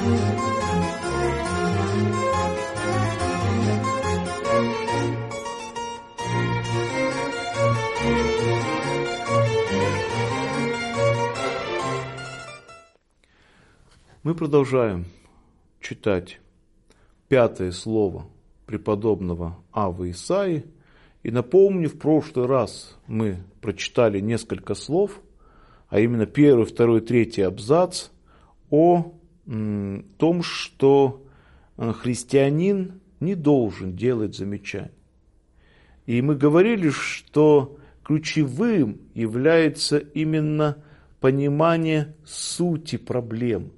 Мы продолжаем читать 5 слово преподобного Аввы Исаии. И напомню, в прошлый раз мы прочитали несколько слов, а именно 1, 2, 3 абзац о том, что христианин не должен делать замечаний. И мы говорили, что ключевым является именно понимание сути проблем.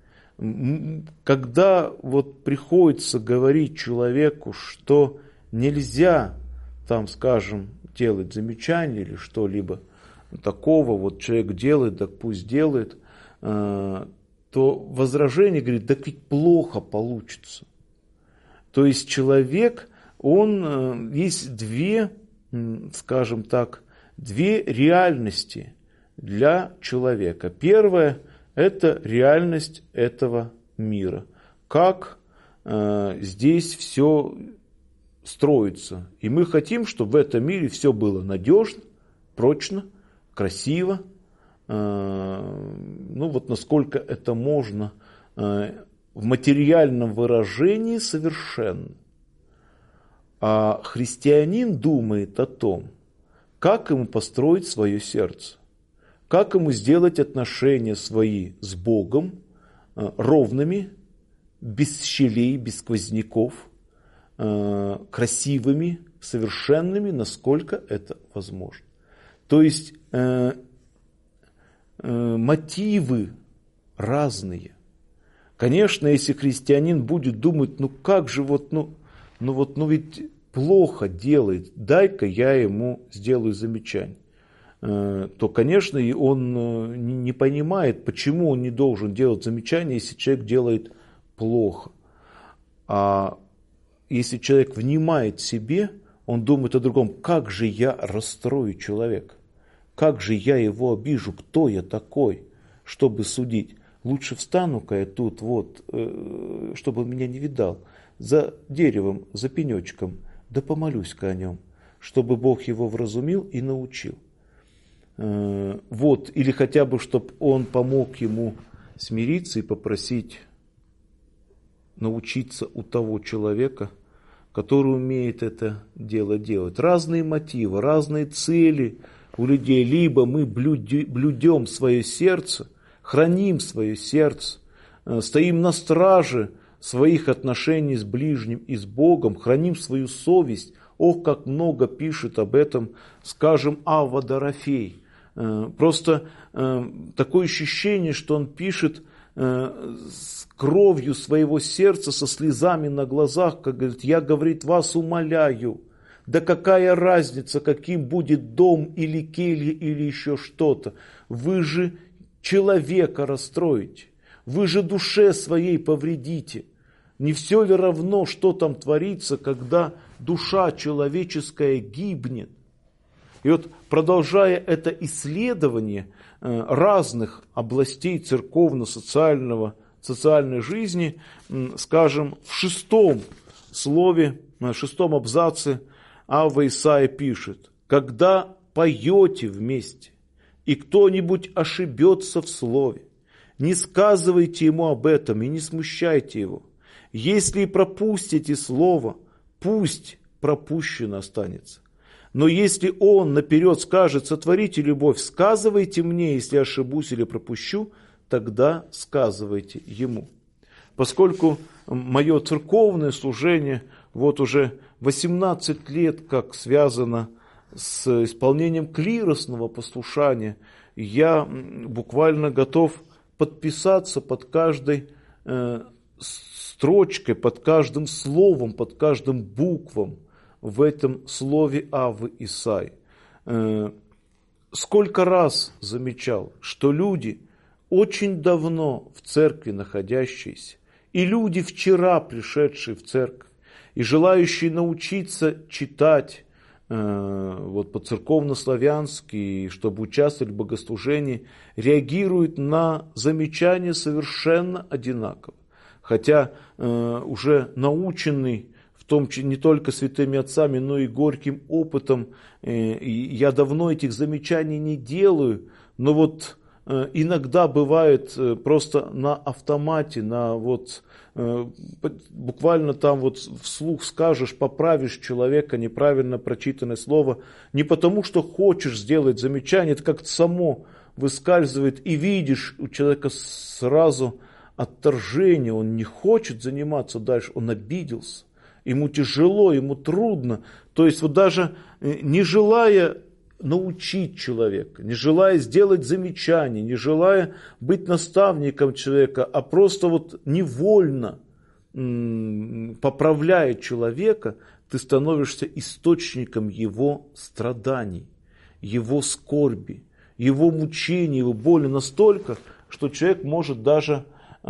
Когда вот приходится говорить человеку, что нельзя, там, скажем, делать замечания или что-либо такого, вот человек делает, так пусть делает, то возражение говорит, да ведь плохо получится. То есть человек, есть две, скажем так, две реальности для человека. Первое – это реальность этого мира. Как здесь все строится. И мы хотим, чтобы в этом мире все было надежно, прочно, красиво. Вот насколько это можно в материальном выражении совершенно. А христианин думает о том, как ему построить свое сердце. Как ему сделать отношения свои с Богом ровными, без щелей, без сквозняков, красивыми, совершенными, насколько это возможно. То есть мотивы разные. Конечно, если христианин будет думать, как же ведь плохо делает, дай-ка я ему сделаю замечание, то, конечно, и он не понимает, почему он не должен делать замечания, если человек делает плохо. А если человек внимает себе, он думает о другом, как же я расстрою человека, как же я его обижу, кто я такой, чтобы судить. Лучше встану-ка я тут, чтобы он меня не видал, за деревом, за пенечком, да помолюсь-ка о нем, чтобы Бог его вразумил и научил. Или хотя бы, чтобы он помог ему смириться и попросить научиться у того человека, который умеет это дело делать. Разные мотивы, разные цели у людей. Либо мы блюдем свое сердце, храним свое сердце, стоим на страже своих отношений с ближним и с Богом, храним свою совесть. Ох, как много пишет об этом, скажем, Авва Дорофей. Просто такое ощущение, что он пишет с кровью своего сердца, со слезами на глазах, как говорит, я, говорит, вас умоляю, да какая разница, каким будет дом или келья или еще что-то, вы же человека расстроите, вы же душе своей повредите. Не все ли равно, что там творится, когда душа человеческая гибнет? И вот, продолжая это исследование разных областей церковно-социальной жизни, скажем, в 6 слове, в 6 абзаце Авва Исаия пишет, когда поете вместе, и кто-нибудь ошибется в слове, не сказывайте ему об этом и не смущайте его. Если пропустите слово, пусть пропущено останется. Но если он наперед скажет, сотворите любовь, сказывайте мне, если ошибусь или пропущу, тогда сказывайте ему. Поскольку мое церковное служение уже 18 лет как связано с исполнением клиросного послушания, я буквально готов подписаться под каждой строчкой, под каждым словом, под каждым буквом в этом слове Аввы Исаии. Сколько раз замечал, что люди, очень давно в церкви находящиеся, и люди, вчера пришедшие в церковь, и желающие научиться читать по-церковно-славянски, чтобы участвовать в богослужении, реагируют на замечания совершенно одинаково. Хотя уже наученный, в том числе не только святыми отцами, но и горьким опытом, я давно этих замечаний не делаю, но вот иногда бывает просто на автомате, буквально там вот вслух скажешь, поправишь человека, неправильно прочитанное слово, не потому что хочешь сделать замечание, это как-то само выскальзывает, и видишь у человека сразу отторжение, он не хочет заниматься дальше, он обиделся, ему тяжело, ему трудно, то есть вот даже не желая научить человека, не желая сделать замечание, не желая быть наставником человека, а просто вот невольно поправляя человека, ты становишься источником его страданий, его скорби, его мучений, его боли настолько, что человек может даже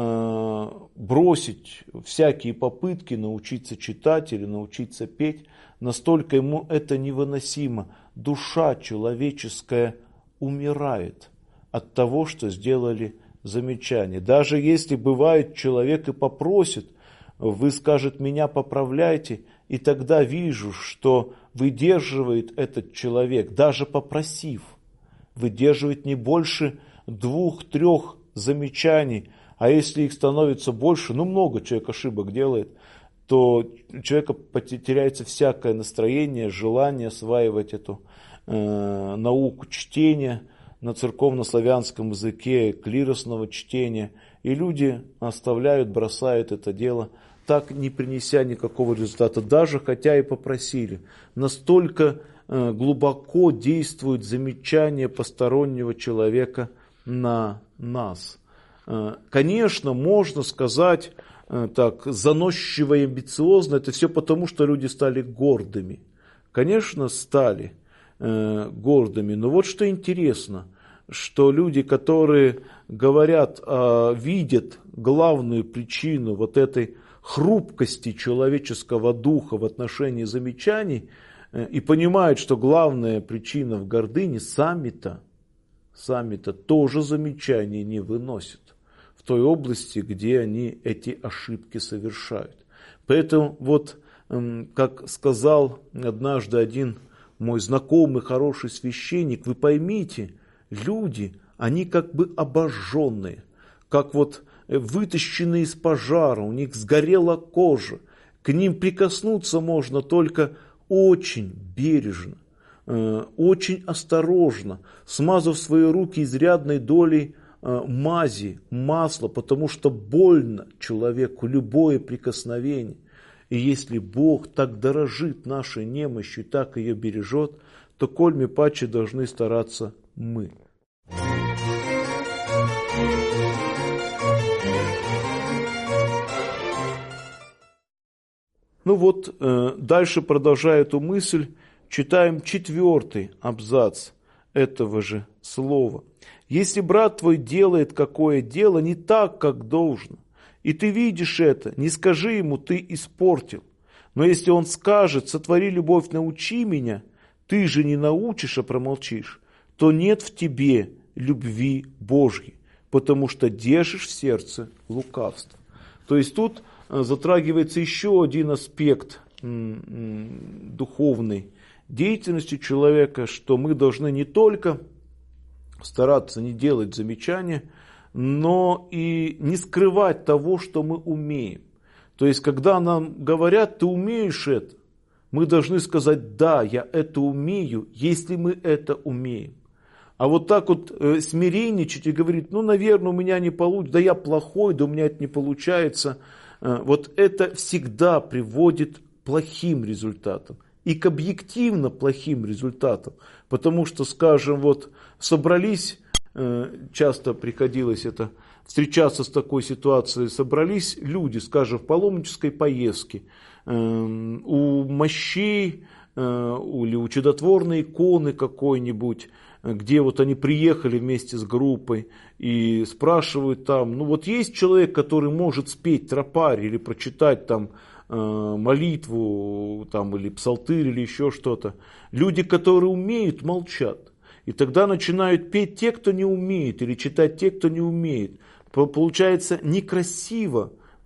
бросить всякие попытки научиться читать или научиться петь, настолько ему это невыносимо. Душа человеческая умирает от того, что сделали замечание. Даже если бывает человек и попросит, вы, скажет, меня поправляйте, и тогда вижу, что выдерживает этот человек, даже попросив, выдерживает не больше 2-3 замечаний, а если их становится больше, много человек ошибок делает, то у человека теряется всякое настроение, желание осваивать эту науку чтения на церковно-славянском языке, клиросного чтения. И люди оставляют, бросают это дело, так не принеся никакого результата, даже хотя и попросили. Настолько глубоко действует замечание постороннего человека на нас. Конечно, можно сказать так, заносчиво и амбициозно, это все потому, что люди стали гордыми. Конечно, стали гордыми, но вот что интересно, что люди, которые говорят, видят главную причину вот этой хрупкости человеческого духа в отношении замечаний и понимают, что главная причина в гордыне, сами-то тоже замечания не выносят в той области, где они эти ошибки совершают. Поэтому вот, как сказал однажды один мой знакомый, хороший священник, вы поймите, люди, они как бы обожженные, как вот вытащенные из пожара, у них сгорела кожа, к ним прикоснуться можно только очень бережно, очень осторожно, смазав свои руки изрядной долей мази, масла, потому что больно человеку любое прикосновение. И если Бог так дорожит нашей немощью, так ее бережет, то кольми паче должны стараться мы. Дальше, продолжая эту мысль, читаем 4-й абзац этого же слова. Если брат твой делает какое дело не так, как должно, и ты видишь это, не скажи ему, ты испортил. Но если он скажет, сотвори любовь, научи меня, ты же не научишь, а промолчишь, то нет в тебе любви Божьей, потому что держишь в сердце лукавство. То есть тут затрагивается еще один аспект духовной деятельности человека, что мы должны не только стараться не делать замечания, но и не скрывать того, что мы умеем. То есть, когда нам говорят, ты умеешь это, мы должны сказать, да, я это умею, если мы это умеем. А вот так вот смиренничать и говорить, наверное, у меня не получится, да я плохой, да у меня это не получается. Вот это всегда приводит к плохим результатам. И к объективно плохим результатам. Потому что, скажем, собрались, часто приходилось это встречаться с такой ситуацией, собрались люди, скажем, в паломнической поездке, у мощей или у чудотворной иконы какой-нибудь, где они приехали вместе с группой и спрашивают там, есть человек, который может спеть тропарь или прочитать там молитву или псалтырь или еще что-то. Люди, которые умеют, молчат. И тогда начинают петь те, кто не умеет, или читать те, кто не умеет. Получается некрасиво,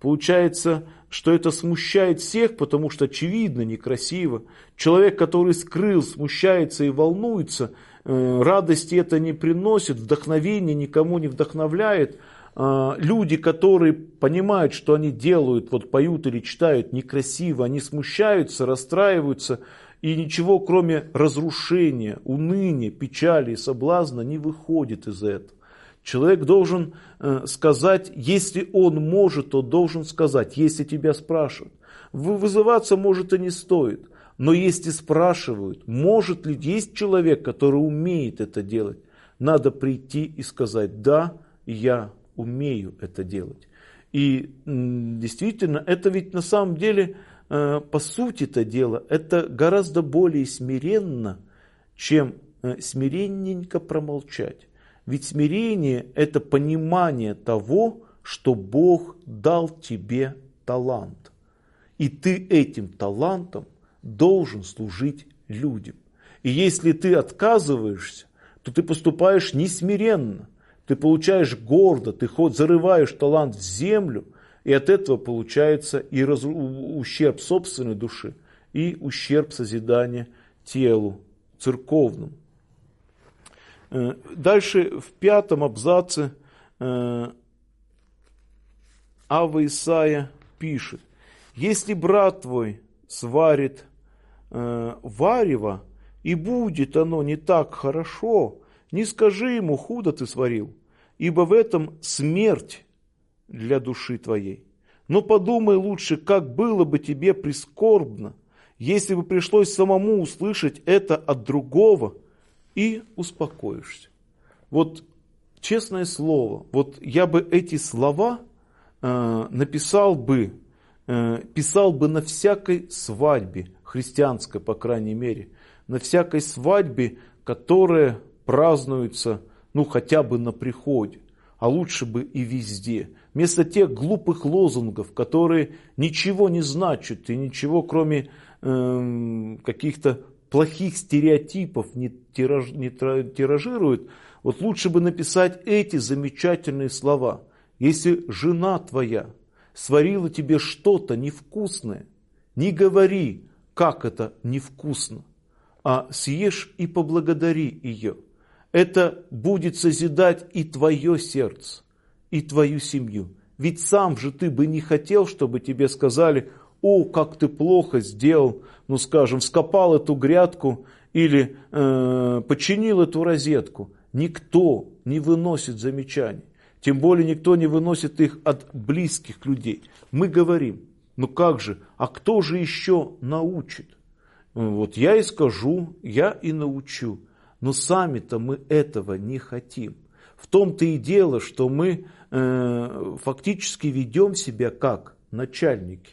Получается, что это смущает всех, потому что очевидно, некрасиво. Человек, который скрыл, смущается и волнуется, радости это не приносит, вдохновения никому не вдохновляет. Люди, которые понимают, что они делают, вот поют или читают некрасиво, они смущаются, расстраиваются, и ничего, кроме разрушения, уныния, печали и соблазна, не выходит из этого. Человек должен сказать, если он может, то должен сказать, если тебя спрашивают. Вызываться, может, и не стоит. Но если спрашивают, может ли есть человек, который умеет это делать, надо прийти и сказать, да, я умею это делать. И действительно, это ведь на самом деле, по сути-то дела, это гораздо более смиренно, чем смиренненько промолчать. Ведь смирение – это понимание того, что Бог дал тебе талант. И ты этим талантом должен служить людям. И если ты отказываешься, то ты поступаешь несмиренно. Ты получаешь гордо, ты зарываешь талант в землю, и от этого получается и ущерб собственной души, и ущерб созидания телу церковному. Дальше в 5 абзаце Ава Исаия пишет: «Если брат твой сварит варево, и будет оно не так хорошо, не скажи ему, худо ты сварил, ибо в этом смерть для души твоей. Но подумай лучше, как было бы тебе прискорбно, если бы пришлось самому услышать это от другого, и успокоишься». Вот честное слово, вот я бы эти слова писал бы на всякой свадьбе, христианской, по крайней мере, на всякой свадьбе, которая празднуется, хотя бы на приходе, а лучше бы и везде. Вместо тех глупых лозунгов, которые ничего не значат и ничего, кроме каких-то плохих стереотипов не тиражируют, вот лучше бы написать эти замечательные слова. Если жена твоя сварила тебе что-то невкусное, не говори, как это невкусно, а съешь и поблагодари ее. Это будет созидать и твое сердце, и твою семью. Ведь сам же ты бы не хотел, чтобы тебе сказали: «О, как ты плохо сделал, вскопал эту грядку или починил эту розетку». Никто не выносит замечаний. Тем более никто не выносит их от близких людей. Мы говорим: как же, а кто же еще научит? Вот я и скажу, я и научу. Но сами-то мы этого не хотим. В том-то и дело, что мы фактически ведем себя как начальники,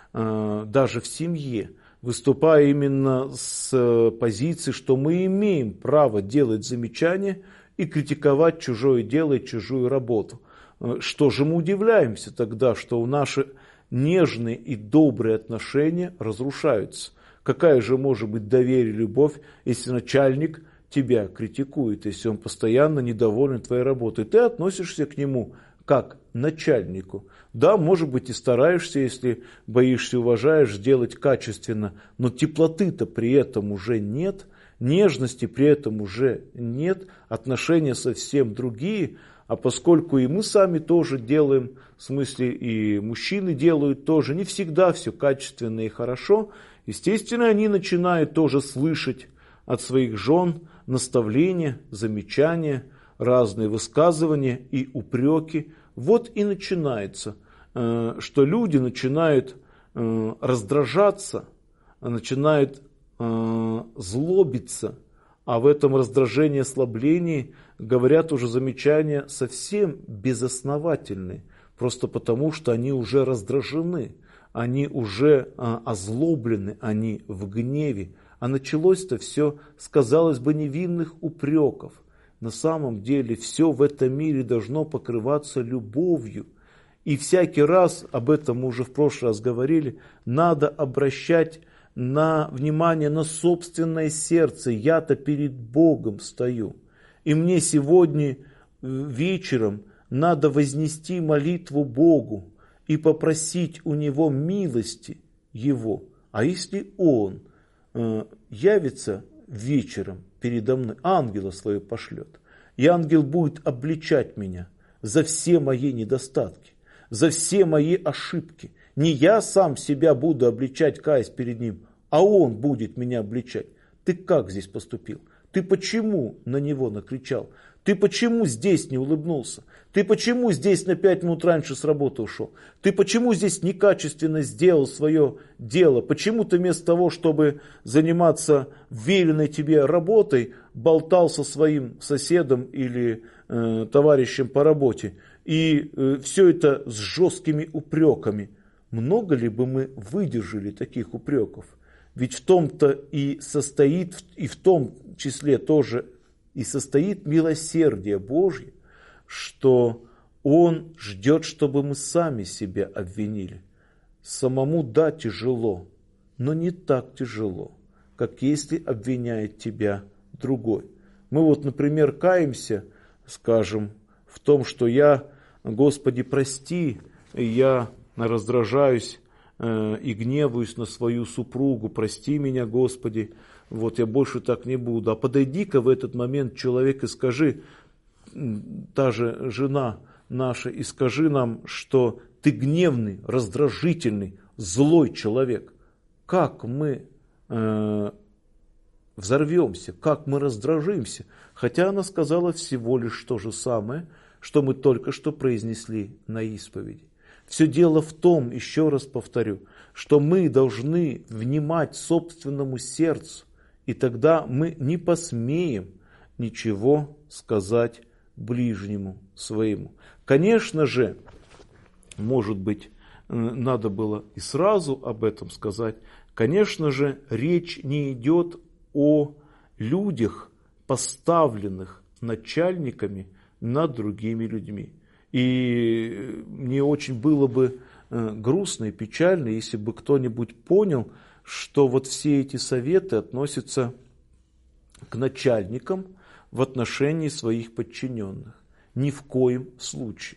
даже в семье, выступая именно с позиции, что мы имеем право делать замечания и критиковать чужое дело и чужую работу. Что же мы удивляемся тогда, что наши нежные и добрые отношения разрушаются? Какая же может быть доверие и любовь, если начальник тебя критикует, если он постоянно недоволен твоей работой? Ты относишься к нему как начальнику. Да, может быть, и стараешься, если боишься, уважаешь, сделать качественно, но теплоты-то при этом уже нет, нежности при этом уже нет, отношения совсем другие. А поскольку и мы сами тоже делаем, в смысле и мужчины делают тоже, не всегда все качественно и хорошо, естественно, они начинают тоже слышать от своих жен наставления, замечания, разные высказывания и упреки. Вот и начинается, что люди начинают раздражаться, начинают злобиться, а в этом раздражении, ослаблении говорят уже замечания совсем безосновательные, просто потому что они уже раздражены, они уже озлоблены, они в гневе. А началось-то все с, казалось бы, невинных упреков. На самом деле все в этом мире должно покрываться любовью. И всякий раз, об этом мы уже в прошлый раз говорили, надо обращать внимание на собственное сердце. Я-то перед Богом стою. И мне сегодня вечером надо вознести молитву Богу. и попросить у него милости его. А если он явится вечером передо мной, ангела своего пошлет, и ангел будет обличать меня за все мои недостатки, за все мои ошибки. Не я сам себя буду обличать, каясь перед ним, а он будет меня обличать. Ты как здесь поступил? Ты почему на него накричал? Ты почему здесь не улыбнулся? Ты почему здесь на 5 минут раньше с работы ушел? Ты почему здесь некачественно сделал свое дело? Почему ты вместо того, чтобы заниматься веренной тебе работой, болтал со своим соседом или товарищем по работе? И все это с жесткими упреками. Много ли бы мы выдержали таких упреков? Ведь в том-то и состоит, и в том числе тоже и состоит милосердие Божье, что Он ждет, чтобы мы сами себя обвинили. Самому да, тяжело, но не так тяжело, как если обвиняет тебя другой. Мы вот, например, каемся, скажем, в том, что я, Господи, прости, я раздражаюсь и гневаюсь на свою супругу, прости меня, Господи, вот я больше так не буду. А подойди-ка в этот момент, человек, и скажи, та же жена наша, и скажи нам, что ты гневный, раздражительный, злой человек. Как мы взорвемся, как мы раздражимся, хотя она сказала всего лишь то же самое, что мы только что произнесли на исповеди. Все дело в том, еще раз повторю, что мы должны внимать собственному сердцу, и тогда мы не посмеем ничего сказать ближнему своему. Конечно же, может быть, надо было и сразу об этом сказать, конечно же, речь не идет о людях, поставленных начальниками над другими людьми. И мне очень было бы грустно и печально, если бы кто-нибудь понял, что вот все эти советы относятся к начальникам в отношении своих подчиненных. Ни в коем случае.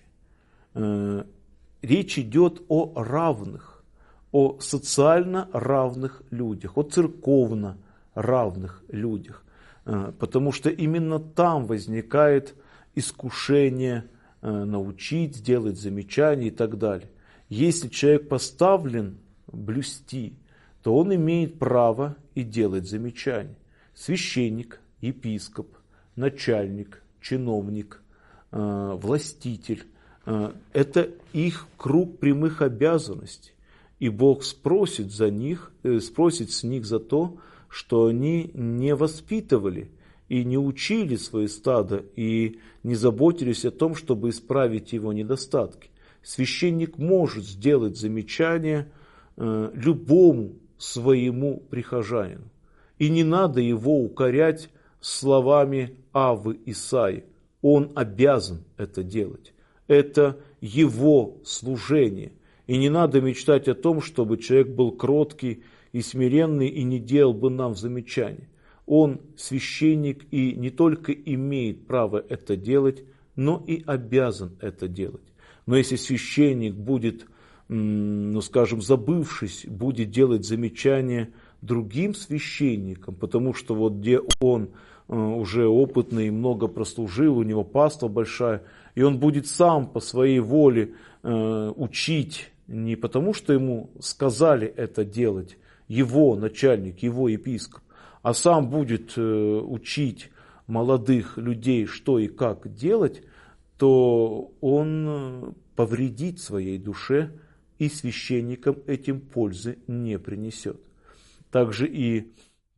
Речь идет о равных, о социально равных людях, о церковно равных людях. Потому что именно там возникает искушение научить, сделать замечания и так далее. Если человек поставлен блюсти, то он имеет право и делать замечания. Священник, епископ, начальник, чиновник, властитель – это их круг прямых обязанностей. И Бог спросит с них за то, что они не воспитывали и не учили свои стадо, и не заботились о том, чтобы исправить его недостатки. Священник может сделать замечание любому своему прихожанину. И не надо его укорять словами Аввы Исаии. Он обязан это делать. Это его служение. И не надо мечтать о том, чтобы человек был кроткий и смиренный и не делал бы нам замечания. Он священник и не только имеет право это делать, но и обязан это делать. Но если священник будет, скажем, забывшись, будет делать замечания другим священникам, потому что вот где он уже опытный, много прослужил, у него паства большая, и он будет сам по своей воле учить, не потому что ему сказали это делать, его начальник, его епископ, а сам будет учить молодых людей, что и как делать, то он повредит своей душе, и священникам этим пользы не принесет. Также и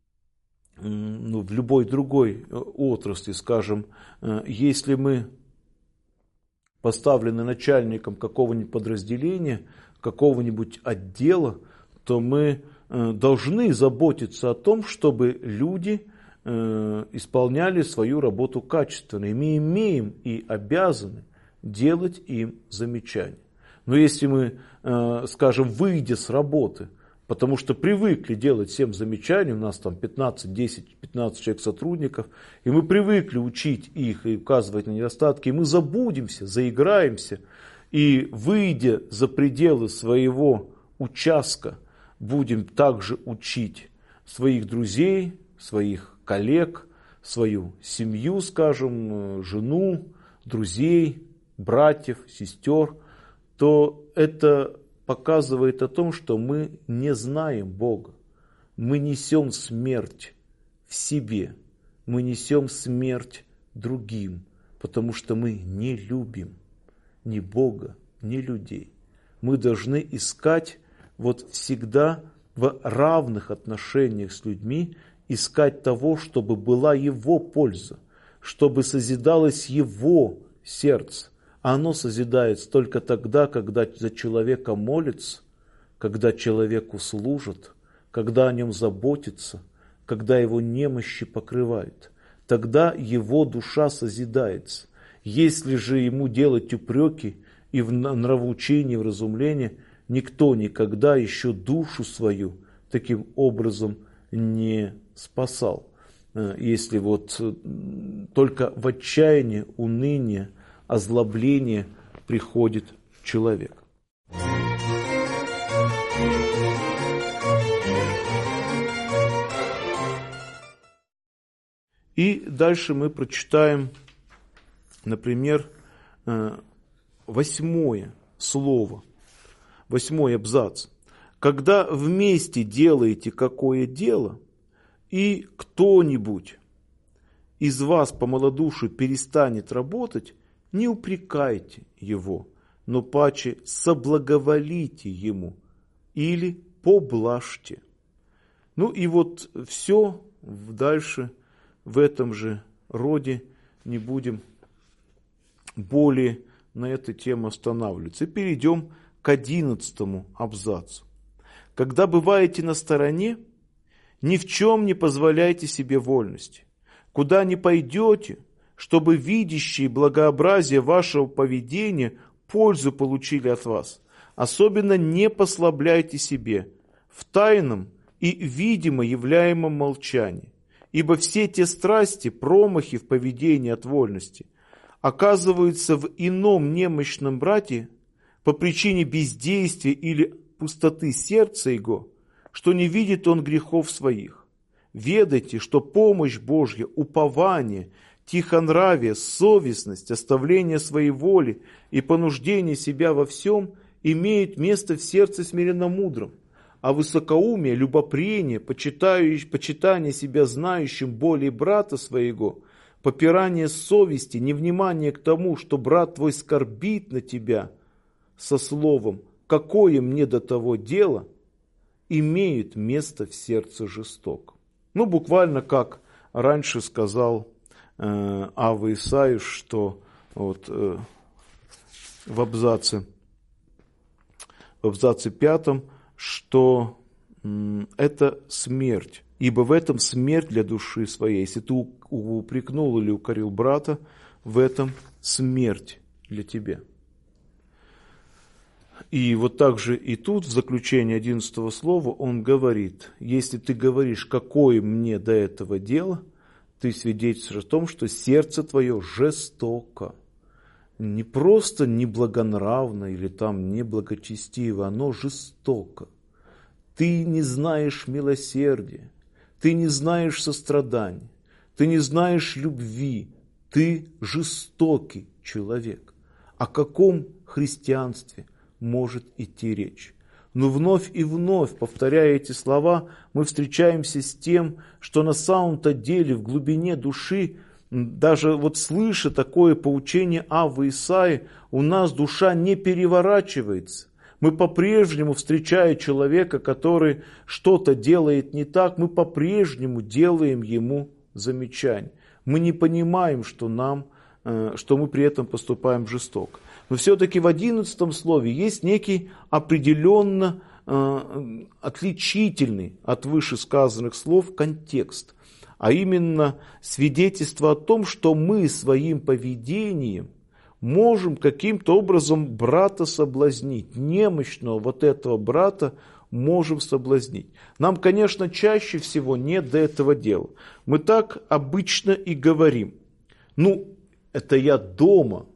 в любой другой отрасли, скажем, если мы поставлены начальником какого-нибудь подразделения, какого-нибудь отдела, то мы должны заботиться о том, чтобы люди исполняли свою работу качественно. И мы имеем и обязаны делать им замечания. Но если мы, скажем, выйдя с работы, потому что привыкли делать всем замечания, у нас там 15, 10, 15 человек сотрудников, и мы привыкли учить их и указывать на недостатки, и мы забудемся, заиграемся, И выйдя за пределы своего участка, будем также учить своих друзей, своих коллег, свою семью, скажем, жену, друзей, братьев, сестер, то это показывает о том, что мы не знаем Бога. Мы несем смерть в себе, мы несем смерть другим, потому что мы не любим ни Бога, ни людей. Мы должны искать всегда в равных отношениях с людьми, искать того, чтобы была Его польза, чтобы созидалось Его сердце. А оно созидается только тогда, когда за человека молится, когда человеку служат, когда о нем заботятся, когда его немощи покрывают. Тогда его душа созидается. Если же ему делать упреки и в нравоучении, в разумлении, никто никогда еще душу свою таким образом не спасал. Если только в отчаянии, уныние, озлобление приходит человек. И дальше мы прочитаем, например, 8 слово, 8 абзац. Когда вместе делаете какое дело, и кто-нибудь из вас по малодушию перестанет работать, не упрекайте его, но паче соблаговолите ему или поблажьте. И все дальше в этом же роде, не будем более на эту тему останавливаться. И перейдем к 11 абзацу. Когда бываете на стороне, ни в чем не позволяйте себе вольности. Куда ни пойдете, чтобы видящие благообразие вашего поведения пользу получили от вас. Особенно не послабляйте себе в тайном и видимо являемом молчании. Ибо все те страсти, промахи в поведении от вольности оказываются в ином немощном брате по причине бездействия или пустоты сердца его, что не видит он грехов своих. Ведайте, что помощь Божья, упование, тихонравие, совестность, оставление своей воли и понуждение себя во всем имеют место в сердце смиренно-мудром, а высокоумие, любопрение, почитание себя знающим более брата своего, попирание совести, невнимание к тому, что брат твой скорбит на тебя со словом «какое мне до того дело», имеют место в сердце жестоко. Буквально как раньше сказал Ава Исаию, что в абзаце 5, что это смерть. Ибо в этом смерть для души своей. Если ты упрекнул или укорил брата, в этом смерть для тебя. И также и тут, в заключении 11 слова, он говорит, если ты говоришь, какое мне до этого дело, ты свидетельствуешь о том, что сердце твое жестоко. Не просто неблагонравно или неблагочестиво, оно жестоко. Ты не знаешь милосердия, ты не знаешь сострадания, ты не знаешь любви, ты жестокий человек. О каком христианстве может идти речь? Но вновь и вновь, повторяя эти слова, мы встречаемся с тем, что на самом-то деле в глубине души, даже слыша такое поучение Авы Исаии, у нас душа не переворачивается. Мы по-прежнему, встречая человека, который что-то делает не так, мы по-прежнему делаем ему замечание. Мы не понимаем, что мы при этом поступаем жестоко. Но все-таки в 11 слове есть некий определенно отличительный от вышесказанных слов контекст, а именно свидетельство о том, что мы своим поведением можем каким-то образом брата соблазнить, немощного этого брата можем соблазнить. Нам, конечно, чаще всего нет до этого дела. Мы так обычно и говорим. Это я дома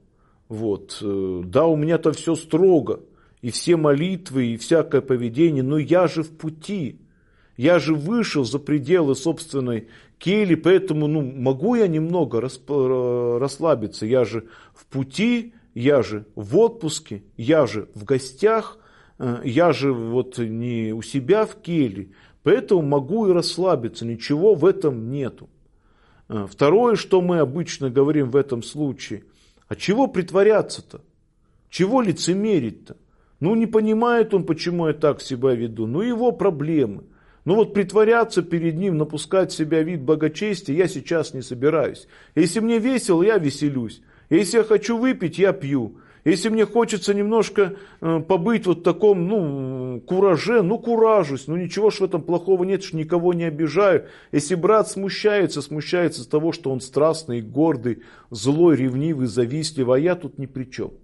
Вот. Да, у меня-то все строго, и все молитвы, и всякое поведение, но я же в пути. Я же вышел за пределы собственной кельи, поэтому могу я немного расслабиться. Я же в пути, я же в отпуске, я же в гостях, я же вот не у себя в келье, поэтому могу и расслабиться, ничего в этом нету. Второе, что мы обычно говорим в этом случае, а чего притворяться-то? Чего лицемерить-то? Не понимает он, почему я так себя веду, его проблемы. Вот притворяться перед ним, напускать в себя вид благочестия я сейчас не собираюсь. Если мне весело, я веселюсь. Если я хочу выпить, я пью. Если мне хочется немножко побыть вот в таком, кураже, куражусь. Ничего ж в этом плохого нет, что никого не обижаю. Если брат смущается с того, что он страстный, гордый, злой, ревнивый, завистливый, а я тут ни при чем.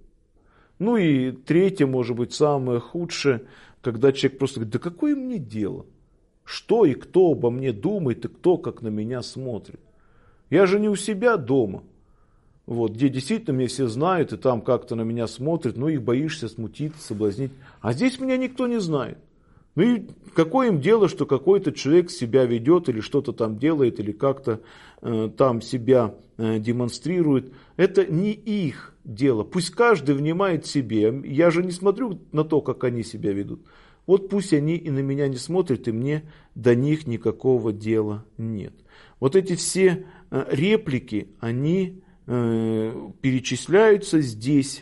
И третье, может быть, самое худшее, когда человек просто говорит, да какое мне дело? Что и кто обо мне думает, и кто как на меня смотрит. Я же не у себя дома, где действительно меня все знают, и там как-то на меня смотрят, их боишься смутить, соблазнить. А здесь меня никто не знает. И какое им дело, что какой-то человек себя ведет, или что-то там делает, или как-то там себя демонстрирует. Это не их дело. Пусть каждый внимает себе. Я же не смотрю на то, как они себя ведут. Пусть они и на меня не смотрят, и мне до них никакого дела нет. Эти все реплики, они перечисляются здесь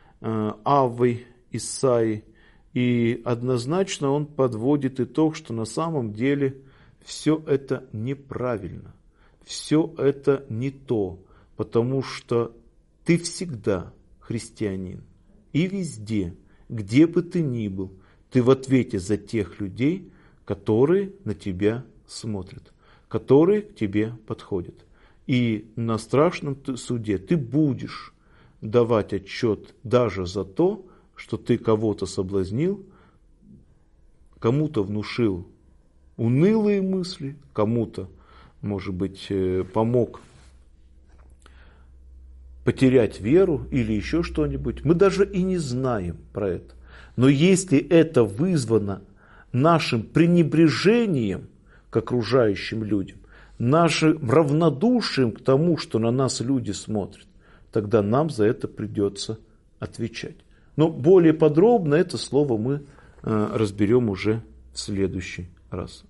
Аввой Исаии. И однозначно он подводит итог, что на самом деле все это неправильно. Все это не то, потому что ты всегда христианин. И везде, где бы ты ни был, ты в ответе за тех людей, которые на тебя смотрят, которые к тебе подходят. И на страшном суде ты будешь давать отчет даже за то, что ты кого-то соблазнил, кому-то внушил унылые мысли, кому-то, может быть, помог потерять веру или еще что-нибудь. Мы даже и не знаем про это. Но если это вызвано нашим пренебрежением к окружающим людям, нашим равнодушием к тому, что на нас люди смотрят, тогда нам за это придется отвечать. Но более подробно это слово мы разберем уже в следующий раз.